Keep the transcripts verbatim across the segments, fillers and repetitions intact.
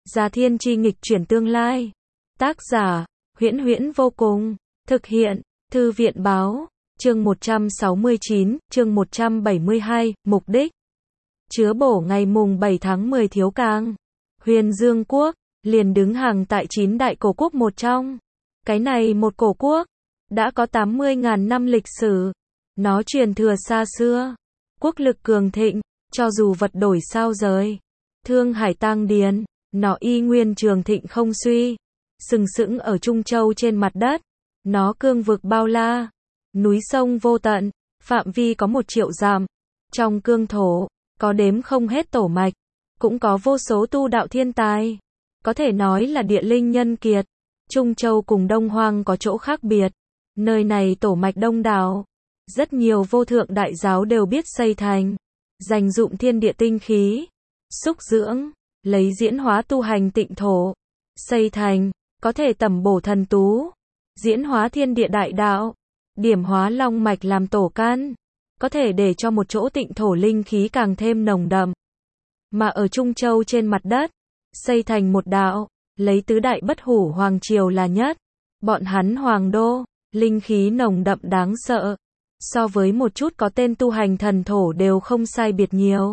Gia Thiên Chi nghịch chuyển tương lai. Tác giả, Huyễn Huyễn vô cùng. Thực hiện, Thư viện báo. Chương một trăm sáu mươi chín, chương một trăm bảy mươi hai, mục đích. Chứa bổ ngày mùng bảy tháng mười thiếu cang. Huyền Dương quốc, liền đứng hàng tại chín đại cổ quốc một trong. Cái này một cổ quốc, đã có tám mươi nghìn năm lịch sử. Nó truyền thừa xa xưa. Quốc lực cường thịnh, cho dù vật đổi sao rời. Thương hải tang điền, nó y nguyên trường thịnh không suy. Sừng sững ở Trung Châu trên mặt đất. Nó cương vực bao la. Núi sông vô tận, phạm vi có một triệu dặm. Trong cương thổ, có đếm không hết tổ mạch. Cũng có vô số tu đạo thiên tài. Có thể nói là địa linh nhân kiệt. Trung Châu cùng Đông Hoang có chỗ khác biệt. Nơi này tổ mạch đông đảo. Rất nhiều vô thượng đại giáo đều biết xây thành. Dành dụng thiên địa tinh khí. Xúc dưỡng. Lấy diễn hóa tu hành tịnh thổ. Xây thành. Có thể tẩm bổ thần tú. Diễn hóa thiên địa đại đạo. Điểm hóa long mạch làm tổ căn. Có thể để cho một chỗ tịnh thổ linh khí càng thêm nồng đậm. Mà ở Trung Châu trên mặt đất. Xây thành một đạo. Lấy tứ đại bất hủ hoàng triều là nhất. Bọn hắn hoàng đô. Linh khí nồng đậm đáng sợ. So với một chút có tên tu hành thần thổ đều không sai biệt nhiều.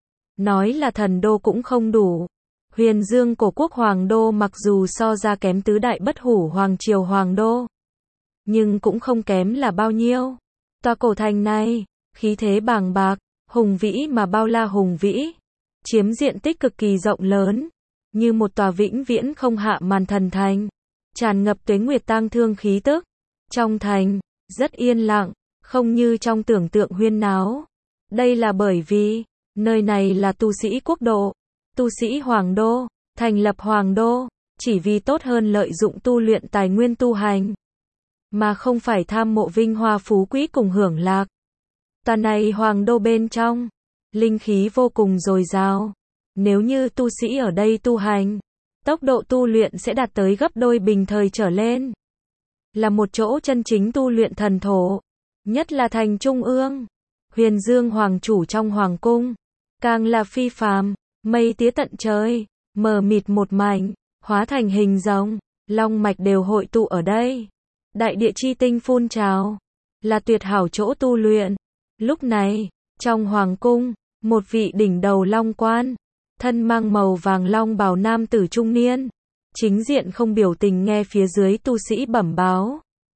Nói là thần đô cũng không đủ. Huyền Dương cổ quốc hoàng đô mặc dù so ra kém tứ đại bất hủ hoàng triều hoàng đô. Nhưng cũng không kém là bao nhiêu. Tòa cổ thành này, khí thế bàng bạc, hùng vĩ mà bao la hùng vĩ. Chiếm diện tích cực kỳ rộng lớn. Như một tòa vĩnh viễn không hạ màn thần thành. Tràn ngập tuế nguyệt tang thương khí tức. Trong thành, rất yên lặng, không như trong tưởng tượng huyên náo. Đây là bởi vì, nơi này là tu sĩ quốc độ, tu sĩ hoàng đô, thành lập hoàng đô, chỉ vì tốt hơn lợi dụng tu luyện tài nguyên tu hành. Mà không phải tham mộ vinh hoa phú quý cùng hưởng lạc. Tòa này hoàng đô bên trong, linh khí vô cùng dồi dào. Nếu như tu sĩ ở đây tu hành, tốc độ tu luyện sẽ đạt tới gấp đôi bình thời trở lên. Là một chỗ chân chính tu luyện thần thổ. Nhất là thành trung ương. Huyền Dương hoàng chủ trong hoàng cung. Càng là phi phàm, mây tía tận trời, mờ mịt một mảnh, hóa thành hình rồng, long mạch đều hội tụ ở đây. Đại địa chi tinh phun trào, là tuyệt hảo chỗ tu luyện. Lúc này, trong hoàng cung, một vị đỉnh đầu long quan, thân mang màu vàng long bào nam tử trung niên, chính diện không biểu tình nghe phía dưới tu sĩ bẩm báo.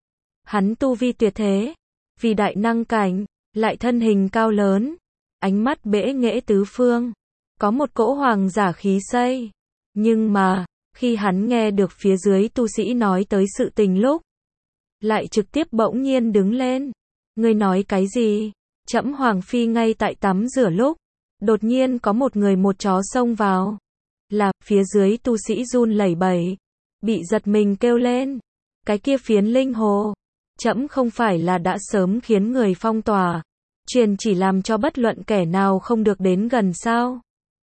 Hắn tu vi tuyệt thế, vì đại năng cảnh, lại thân hình cao lớn, ánh mắt bẽ nghễ tứ phương, có một cỗ hoàng giả khí xây. Nhưng mà, khi hắn nghe được phía dưới tu sĩ nói tới sự tình lúc, lại trực tiếp bỗng nhiên đứng lên. Ngươi nói cái gì? Trẫm hoàng phi ngay tại tắm rửa lúc, đột nhiên có một người một chó xông vào. Là, phía dưới tu sĩ run lẩy bẩy, bị giật mình kêu lên. Cái kia phiến linh hồ, trẫm không phải là đã sớm khiến người phong tỏa, truyền chỉ làm cho bất luận kẻ nào không được đến gần sao?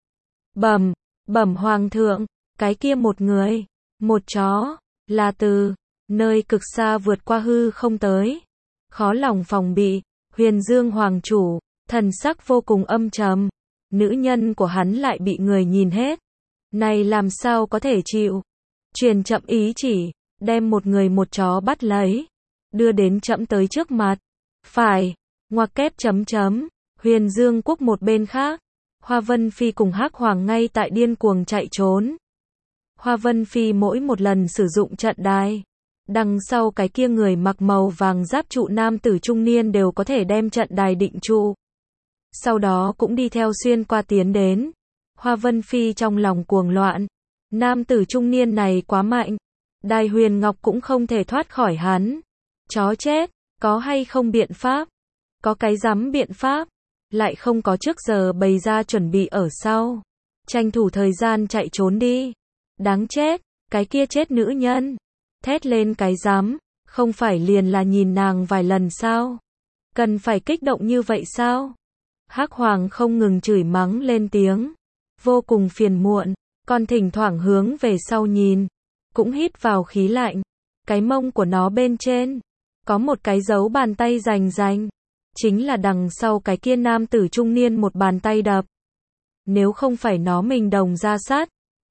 Bẩm, bẩm hoàng thượng, cái kia một người, một chó, là từ nơi cực xa vượt qua hư không tới. Khó lòng phòng bị, Huyền Dương hoàng chủ, thần sắc vô cùng âm trầm. Nữ nhân của hắn lại bị người nhìn hết. Này làm sao có thể chịu? Truyền chậm ý chỉ, đem một người một chó bắt lấy, đưa đến trẫm tới trước mặt. Phải, ngoặc kép chấm chấm. Huyền Dương quốc một bên khác, Hoa Vân Phi cùng Hắc Hoàng ngay tại điên cuồng chạy trốn. Hoa Vân Phi mỗi một lần sử dụng trận đài, đằng sau cái kia người mặc màu vàng giáp trụ nam tử trung niên đều có thể đem trận đài định trụ. Sau đó cũng đi theo xuyên qua tiến đến. Hoa Vân Phi trong lòng cuồng loạn. Nam tử trung niên này quá mạnh. Đài huyền ngọc cũng không thể thoát khỏi hắn. Chó chết, có hay không biện pháp? Có cái rắm biện pháp. Lại không có trước giờ bày ra chuẩn bị ở sau. Tranh thủ thời gian chạy trốn đi. Đáng chết, cái kia chết nữ nhân. Thét lên cái rắm, không phải liền là nhìn nàng vài lần sao? Cần phải kích động như vậy sao? Hắc Hoàng không ngừng chửi mắng lên tiếng. Vô cùng phiền muộn, còn thỉnh thoảng hướng về sau nhìn. Cũng hít vào khí lạnh. Cái mông của nó bên trên, có một cái dấu bàn tay rành rành. Chính là đằng sau cái kia nam tử trung niên một bàn tay đập. Nếu không phải nó mình đồng ra sát,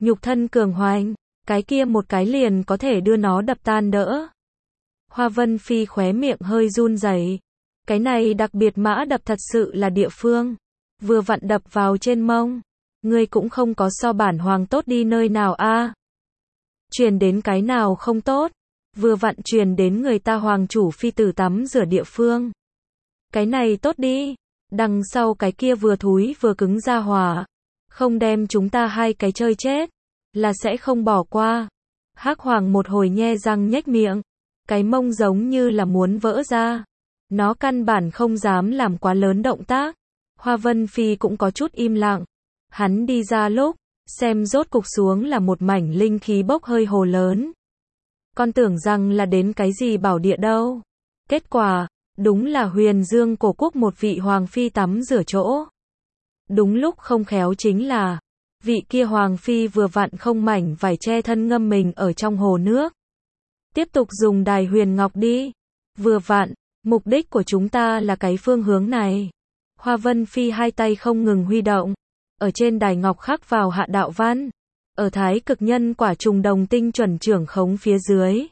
nhục thân cường hoành, cái kia một cái liền có thể đưa nó đập tan đỡ. Hoa Vân Phi khóe miệng hơi run rẩy. Cái này đặc biệt mã đập thật sự là địa phương. Vừa vặn đập vào trên mông. Ngươi cũng không có so bản hoàng tốt đi nơi nào a. Truyền đến cái nào không tốt. Vừa vặn truyền đến người ta hoàng chủ phi tử tắm rửa địa phương. Cái này tốt đi. Đằng sau cái kia vừa thúi vừa cứng ra hỏa. Không đem chúng ta hai cái chơi chết. Là sẽ không bỏ qua. Hắc Hoàng một hồi nhe răng nhếch miệng. Cái mông giống như là muốn vỡ ra. Nó căn bản không dám làm quá lớn động tác. Hoa Vân Phi cũng có chút im lặng. Hắn đi ra lúc, xem rốt cục xuống là một mảnh linh khí bốc hơi hồ lớn. Con tưởng rằng là đến cái gì bảo địa đâu. Kết quả, đúng là Huyền Dương cổ quốc một vị hoàng phi tắm rửa chỗ. Đúng lúc không khéo chính là, vị kia hoàng phi vừa vặn không mảnh vải che thân ngâm mình ở trong hồ nước. Tiếp tục dùng đài huyền ngọc đi. Vừa vặn, mục đích của chúng ta là cái phương hướng này. Hoa Vân Phi hai tay không ngừng huy động. Ở trên đài ngọc khắc vào hạ đạo văn. Ở thái cực nhân quả trùng đồng tinh chuẩn trưởng khống phía dưới.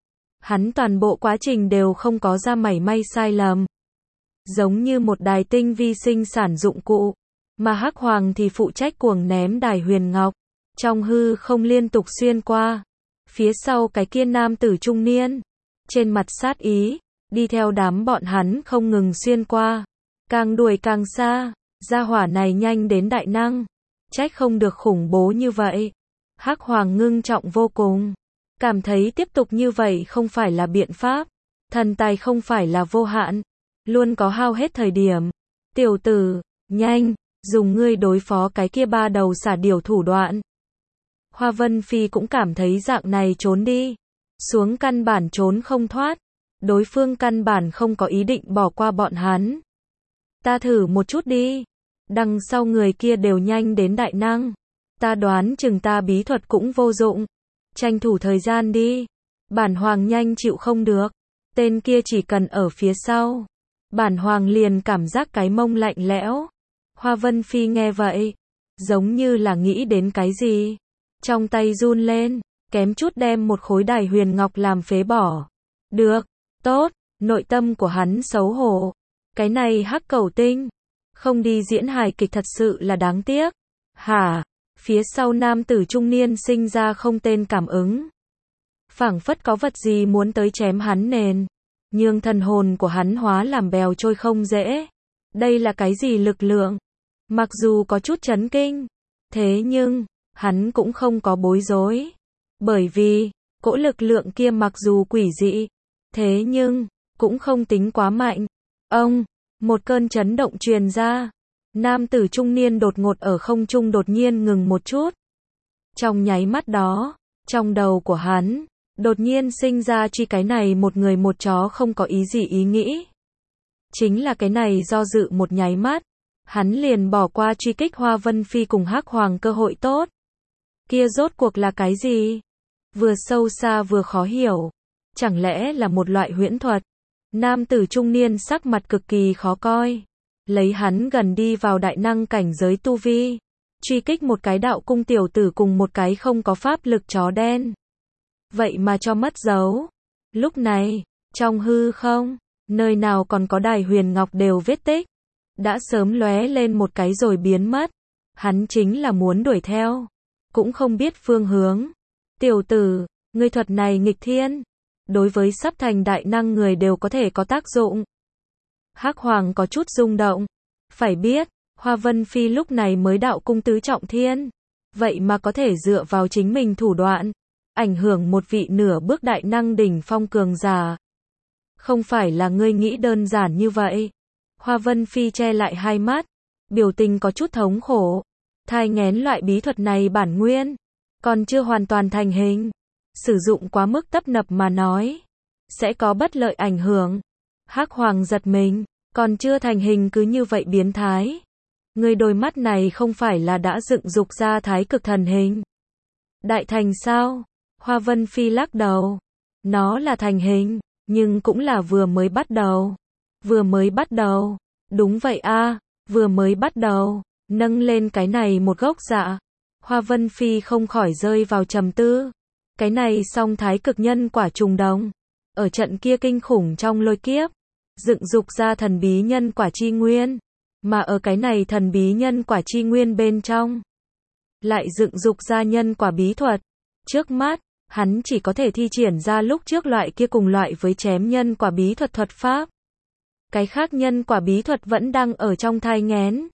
Hắn toàn bộ quá trình đều không có ra mảy may sai lầm. Giống như một đài tinh vi sinh sản dụng cụ. Mà Hắc Hoàng thì phụ trách cuồng ném đài huyền ngọc. Trong hư không liên tục xuyên qua. Phía sau cái kia nam tử trung niên. Trên mặt sát ý. Đi theo đám bọn hắn không ngừng xuyên qua. Càng đuổi càng xa. Gia hỏa này nhanh đến đại năng. Trách không được khủng bố như vậy. Hắc Hoàng ngưng trọng vô cùng. Cảm thấy tiếp tục như vậy không phải là biện pháp. Thần tài không phải là vô hạn. Luôn có hao hết thời điểm. Tiểu tử, nhanh, dùng ngươi đối phó cái kia ba đầu xả điểu thủ đoạn. Hoa Vân Phi cũng cảm thấy dạng này trốn đi. Xuống căn bản trốn không thoát. Đối phương căn bản không có ý định bỏ qua bọn hắn. Ta thử một chút đi. Đằng sau người kia đều nhanh đến đại năng. Ta đoán chừng ta bí thuật cũng vô dụng. Tranh thủ thời gian đi. Bản hoàng nhanh chịu không được. Tên kia chỉ cần ở phía sau. Bản hoàng liền cảm giác cái mông lạnh lẽo. Hoa Vân Phi nghe vậy. Giống như là nghĩ đến cái gì. Trong tay run lên. Kém chút đem một khối đài huyền ngọc làm phế bỏ. Được. Tốt. Nội tâm của hắn xấu hổ. Cái này hắc cẩu tinh. Không đi diễn hài kịch thật sự là đáng tiếc. Hả? Phía sau nam tử trung niên sinh ra không tên cảm ứng. Phảng phất có vật gì muốn tới chém hắn nền. Nhưng thần hồn của hắn hóa làm bèo trôi không dễ. Đây là cái gì lực lượng? Mặc dù có chút chấn kinh. Thế nhưng, hắn cũng không có bối rối. Bởi vì, cỗ lực lượng kia mặc dù quỷ dị. Thế nhưng, cũng không tính quá mạnh. Ông, một cơn chấn động truyền ra. Nam tử trung niên đột ngột ở không trung đột nhiên ngừng một chút. Trong nháy mắt đó, trong đầu của hắn, đột nhiên sinh ra truy cái này một người một chó không có ý gì ý nghĩ. Chính là cái này do dự một nháy mắt, hắn liền bỏ qua truy kích Hoa Vân Phi cùng Hắc Hoàng cơ hội tốt. Kia rốt cuộc là cái gì? Vừa sâu xa vừa khó hiểu. Chẳng lẽ là một loại huyễn thuật? Nam tử trung niên sắc mặt cực kỳ khó coi. Lấy hắn gần đi vào đại năng cảnh giới tu vi. Truy kích một cái đạo cung tiểu tử cùng một cái không có pháp lực chó đen. Vậy mà cho mất dấu. Lúc này, trong hư không, nơi nào còn có đài huyền ngọc đều vết tích. Đã sớm lóe lên một cái rồi biến mất. Hắn chính là muốn đuổi theo. Cũng không biết phương hướng. Tiểu tử, ngươi thuật này nghịch thiên. Đối với sắp thành đại năng người đều có thể có tác dụng. Hắc Hoàng có chút rung động. Phải biết, Hoa Vân Phi lúc này mới đạo cung tứ trọng thiên. Vậy mà có thể dựa vào chính mình thủ đoạn. Ảnh hưởng một vị nửa bước đại năng đỉnh phong cường giả. Không phải là ngươi nghĩ đơn giản như vậy. Hoa Vân Phi che lại hai mắt. Biểu tình có chút thống khổ. Thai nghén loại bí thuật này bản nguyên. Còn chưa hoàn toàn thành hình. Sử dụng quá mức tấp nập mà nói. Sẽ có bất lợi ảnh hưởng. Hắc Hoàng giật mình. Còn chưa thành hình cứ như vậy biến thái. Người đôi mắt này không phải là đã dựng dục ra thái cực thần hình. Đại thành sao? Hoa Vân Phi lắc đầu. Nó là thành hình. Nhưng cũng là vừa mới bắt đầu. Vừa mới bắt đầu. Đúng vậy a, vừa mới bắt đầu. Nâng lên cái này một gốc dạ. Hoa Vân Phi không khỏi rơi vào trầm tư. Cái này song thái cực nhân quả trùng đồng. Ở trận kia kinh khủng trong lôi kiếp, dựng dục ra thần bí nhân quả chi nguyên. Mà ở cái này thần bí nhân quả chi nguyên bên trong, lại dựng dục ra nhân quả bí thuật. Trước mắt, hắn chỉ có thể thi triển ra lúc trước loại kia cùng loại với chém nhân quả bí thuật thuật pháp. Cái khác nhân quả bí thuật vẫn đang ở trong thai nghén.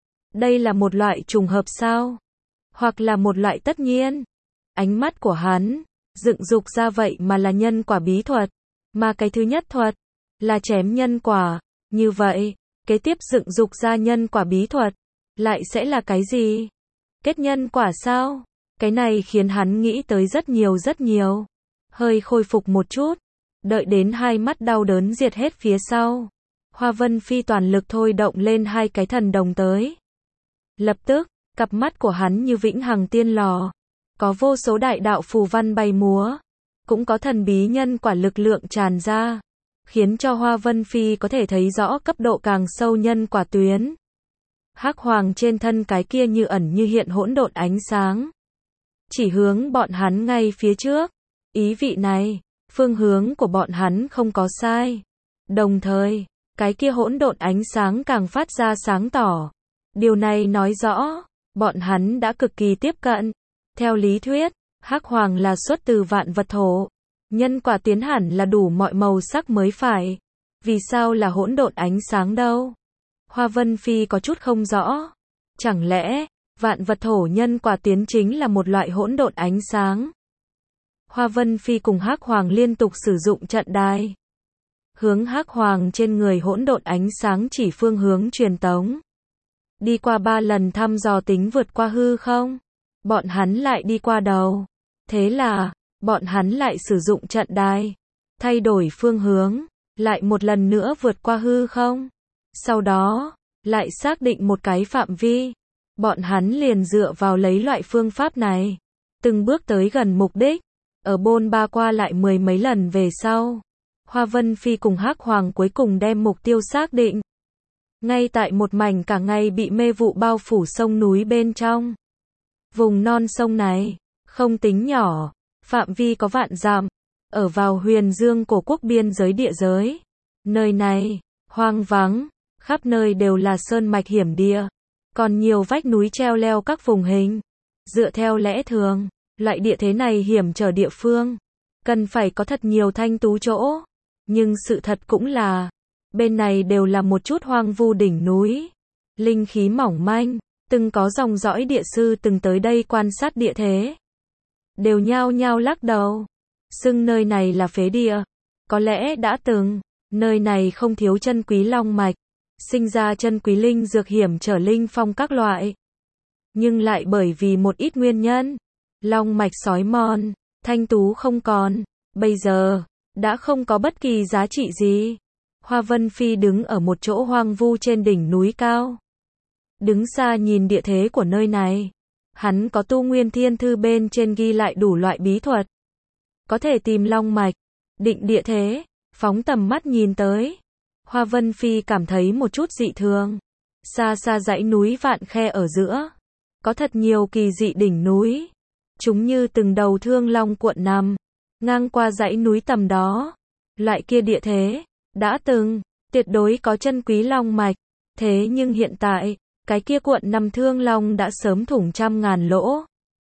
Đây là một loại trùng hợp sao? Hoặc là một loại tất nhiên? Ánh mắt của hắn, dựng dục ra vậy mà là nhân quả bí thuật. Mà cái thứ nhất thuật, là chém nhân quả. Như vậy, kế tiếp dựng dục ra nhân quả bí thuật, lại sẽ là cái gì? Kết nhân quả sao? Cái này khiến hắn nghĩ tới rất nhiều rất nhiều. Hơi khôi phục một chút, đợi đến hai mắt đau đớn diệt hết phía sau. Hoa Vân Phi toàn lực thôi động lên hai cái thần đồng tới. Lập tức, cặp mắt của hắn như vĩnh hằng tiên lò. Có vô số đại đạo phù văn bay múa. Cũng có thần bí nhân quả lực lượng tràn ra. Khiến cho Hoa Vân Phi có thể thấy rõ cấp độ càng sâu nhân quả tuyến. Hắc hoàng trên thân cái kia như ẩn như hiện hỗn độn ánh sáng. Chỉ hướng bọn hắn ngay phía trước. Ý vị này, phương hướng của bọn hắn không có sai. Đồng thời, cái kia hỗn độn ánh sáng càng phát ra sáng tỏ. Điều này nói rõ, bọn hắn đã cực kỳ tiếp cận. Theo lý thuyết, Hắc hoàng là xuất từ vạn vật thổ. Nhân quả tiến hẳn là đủ mọi màu sắc mới phải. Vì sao là hỗn độn ánh sáng đâu? Hoa Vân Phi có chút không rõ. Chẳng lẽ, vạn vật thổ nhân quả tiến chính là một loại hỗn độn ánh sáng? Hoa Vân Phi cùng Hắc hoàng liên tục sử dụng trận đài. Hướng Hắc hoàng trên người hỗn độn ánh sáng chỉ phương hướng truyền tống. Đi qua ba lần thăm dò tính vượt qua hư không? Bọn hắn lại đi qua đầu. Thế là, bọn hắn lại sử dụng trận đài. Thay đổi phương hướng, lại một lần nữa vượt qua hư không? Sau đó, lại xác định một cái phạm vi. Bọn hắn liền dựa vào lấy loại phương pháp này. Từng bước tới gần mục đích. Ở bôn ba qua lại mười mấy lần về sau. Hoa Vân Phi cùng Hắc hoàng cuối cùng đem mục tiêu xác định. Ngay tại một mảnh cả ngày bị mê vụ bao phủ sông núi bên trong. Vùng non sông này, không tính nhỏ, phạm vi có vạn dặm, ở vào Huyền Dương cổ quốc biên giới địa giới. Nơi này, hoang vắng, khắp nơi đều là sơn mạch hiểm địa, còn nhiều vách núi treo leo các vùng hình. Dựa theo lẽ thường, loại địa thế này hiểm trở địa phương, cần phải có thật nhiều thanh tú chỗ. Nhưng sự thật cũng là, bên này đều là một chút hoang vu đỉnh núi, linh khí mỏng manh. Từng có dòng dõi địa sư từng tới đây quan sát địa thế, đều nhao nhao lắc đầu, xưng nơi này là phế địa. Có lẽ đã từng, nơi này không thiếu chân quý long mạch, sinh ra chân quý linh dược hiểm trở linh phong các loại. Nhưng lại bởi vì một ít nguyên nhân, long mạch sói mòn, thanh tú không còn, bây giờ, đã không có bất kỳ giá trị gì. Hoa Vân Phi đứng ở một chỗ hoang vu trên đỉnh núi cao. Đứng xa nhìn địa thế của nơi này, hắn có tu nguyên thiên thư bên trên ghi lại đủ loại bí thuật. Có thể tìm long mạch, định địa thế, phóng tầm mắt nhìn tới. Hoa Vân Phi cảm thấy một chút dị thường. Xa xa dãy núi vạn khe ở giữa, có thật nhiều kỳ dị đỉnh núi. Chúng như từng đầu thương long cuộn nằm, ngang qua dãy núi tầm đó. Loại kia địa thế, đã từng, tuyệt đối có chân quý long mạch. Thế nhưng hiện tại, cái kia cuộn nằm thương long đã sớm thủng trăm ngàn lỗ.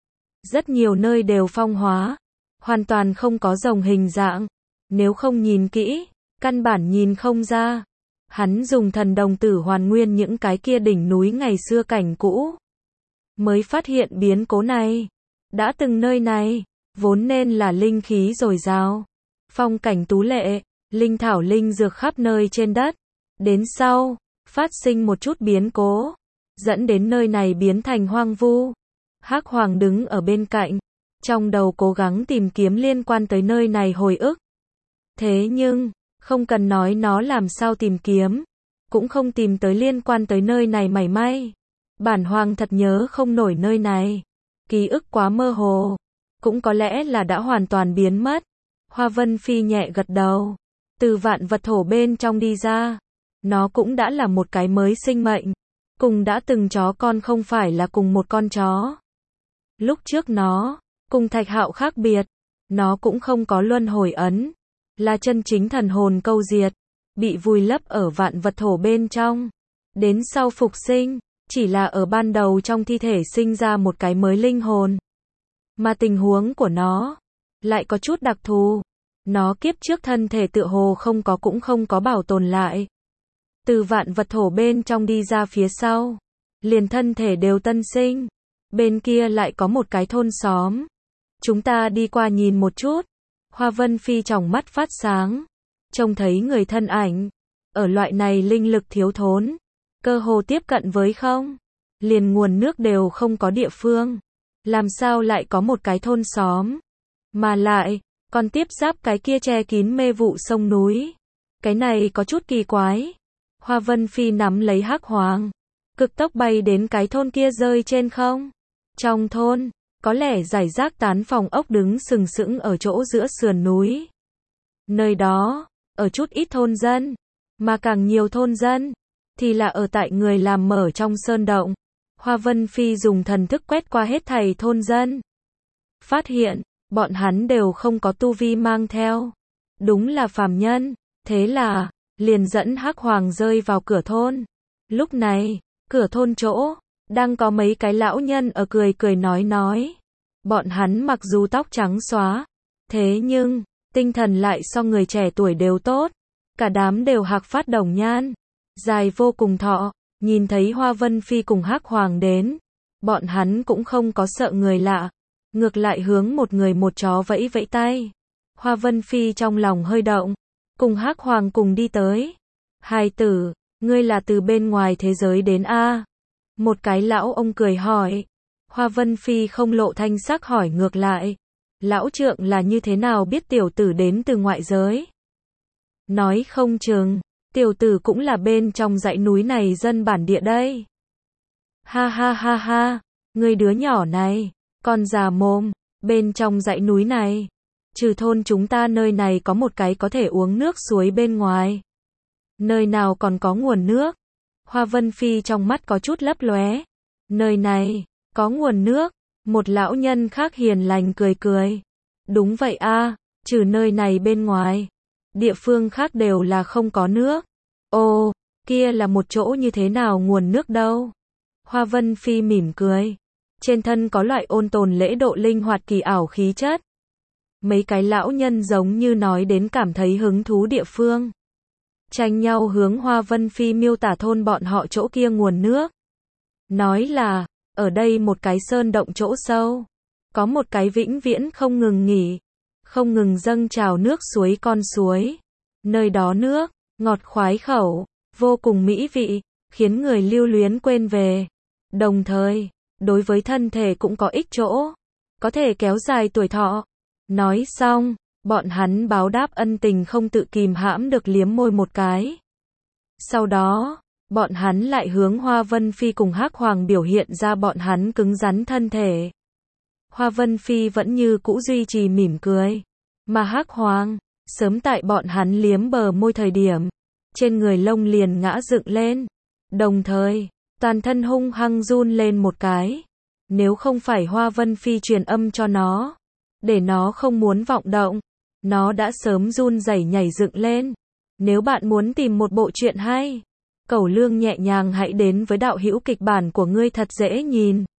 Rất nhiều nơi đều phong hóa, hoàn toàn không có rồng hình dạng. Nếu không nhìn kỹ, căn bản nhìn không ra. Hắn dùng thần đồng tử hoàn nguyên những cái kia đỉnh núi ngày xưa cảnh cũ, mới phát hiện biến cố này. Đã từng nơi này, vốn nên là linh khí dồi dào, phong cảnh tú lệ, linh thảo linh dược khắp nơi trên đất. Đến sau, phát sinh một chút biến cố, dẫn đến nơi này biến thành hoang vu. Hắc hoàng đứng ở bên cạnh, trong đầu cố gắng tìm kiếm liên quan tới nơi này hồi ức. Thế nhưng, không cần nói nó làm sao tìm kiếm, cũng không tìm tới liên quan tới nơi này mảy may. Bản hoàng thật nhớ không nổi nơi này, ký ức quá mơ hồ, cũng có lẽ là đã hoàn toàn biến mất. Hoa Vân Phi nhẹ gật đầu, từ vạn vật thổ bên trong đi ra, nó cũng đã là một cái mới sinh mệnh, cùng đã từng chó con không phải là cùng một con chó. Lúc trước nó, cùng Thạch Hạo khác biệt, nó cũng không có luân hồi ấn, là chân chính thần hồn câu diệt, bị vùi lấp ở vạn vật thổ bên trong. Đến sau phục sinh, chỉ là ở ban đầu trong thi thể sinh ra một cái mới linh hồn. Mà tình huống của nó, lại có chút đặc thù. Nó kiếp trước thân thể tựa hồ không có cũng không có bảo tồn lại. Từ vạn vật thổ bên trong đi ra phía sau, liền thân thể đều tân sinh. Bên kia lại có một cái thôn xóm. Chúng ta đi qua nhìn một chút. Hoa Vân Phi tròng mắt phát sáng, trông thấy người thân ảnh. Ở loại này linh lực thiếu thốn, cơ hồ tiếp cận với không, liền nguồn nước đều không có địa phương. Làm sao lại có một cái thôn xóm, mà lại còn tiếp giáp cái kia che kín mê vụ sông núi. Cái này có chút kỳ quái. Hoa Vân Phi nắm lấy Hắc Hoàng, cực tốc bay đến cái thôn kia rơi trên không. Trong thôn, có lẽ rải rác tán phòng ốc đứng sừng sững ở chỗ giữa sườn núi. Nơi đó, ở chút ít thôn dân, mà càng nhiều thôn dân, thì là ở tại người làm mở trong sơn động. Hoa Vân Phi dùng thần thức quét qua hết thảy thôn dân. Phát hiện, bọn hắn đều không có tu vi mang theo. Đúng là phàm nhân. Thế là, liền dẫn Hắc Hoàng rơi vào cửa thôn. Lúc này, cửa thôn chỗ, đang có mấy cái lão nhân ở cười cười nói nói. Bọn hắn mặc dù tóc trắng xóa, thế nhưng, tinh thần lại so người trẻ tuổi đều tốt. Cả đám đều hạc phát đồng nhan, dài vô cùng thọ. Nhìn thấy Hoa Vân Phi cùng Hắc Hoàng đến, bọn hắn cũng không có sợ người lạ, ngược lại hướng một người một chó vẫy vẫy tay. Hoa Vân Phi trong lòng hơi động, cùng Hắc Hoàng cùng đi tới. Hài tử, ngươi là từ bên ngoài thế giới đến a? Một cái lão ông cười hỏi. Hoa Vân Phi không lộ thanh sắc hỏi ngược lại. Lão trượng là như thế nào biết tiểu tử đến từ ngoại giới? Nói không chừng, tiểu tử cũng là bên trong dãy núi này dân bản địa đây. Ha ha ha ha, ngươi đứa nhỏ này, con già mồm, bên trong dãy núi này, trừ thôn chúng ta nơi này có một cái có thể uống nước suối bên ngoài. Nơi nào còn có nguồn nước? Hoa Vân Phi trong mắt có chút lấp lóe. Nơi này, có nguồn nước. Một lão nhân khác hiền lành cười cười. Đúng vậy a, trừ nơi này bên ngoài, địa phương khác đều là không có nước. Ồ, kia là một chỗ như thế nào nguồn nước đâu? Hoa Vân Phi mỉm cười. Trên thân có loại ôn tồn lễ độ linh hoạt kỳ ảo khí chất. Mấy cái lão nhân giống như nói đến cảm thấy hứng thú địa phương. Tranh nhau hướng Hoa Vân Phi miêu tả thôn bọn họ chỗ kia nguồn nước. Nói là, ở đây một cái sơn động chỗ sâu, có một cái vĩnh viễn không ngừng nghỉ, không ngừng dâng trào nước suối con suối. Nơi đó nước, ngọt khoái khẩu, vô cùng mỹ vị, khiến người lưu luyến quên về. Đồng thời, đối với thân thể cũng có ích chỗ, có thể kéo dài tuổi thọ. Nói xong, bọn hắn báo đáp ân tình không tự kìm hãm được liếm môi một cái. Sau đó, bọn hắn lại hướng Hoa Vân Phi cùng Hắc Hoàng biểu hiện ra bọn hắn cứng rắn thân thể. Hoa Vân Phi vẫn như cũ duy trì mỉm cười, mà Hắc Hoàng, sớm tại bọn hắn liếm bờ môi thời điểm, trên người lông liền ngã dựng lên. Đồng thời, toàn thân hung hăng run lên một cái. Nếu không phải Hoa Vân Phi truyền âm cho nó, để nó không muốn vọng động, nó đã sớm run rẩy nhảy dựng lên. Nếu bạn muốn tìm một bộ truyện hay, Cẩu Lương nhẹ nhàng hãy đến với đạo hữu kịch bản của ngươi thật dễ nhìn.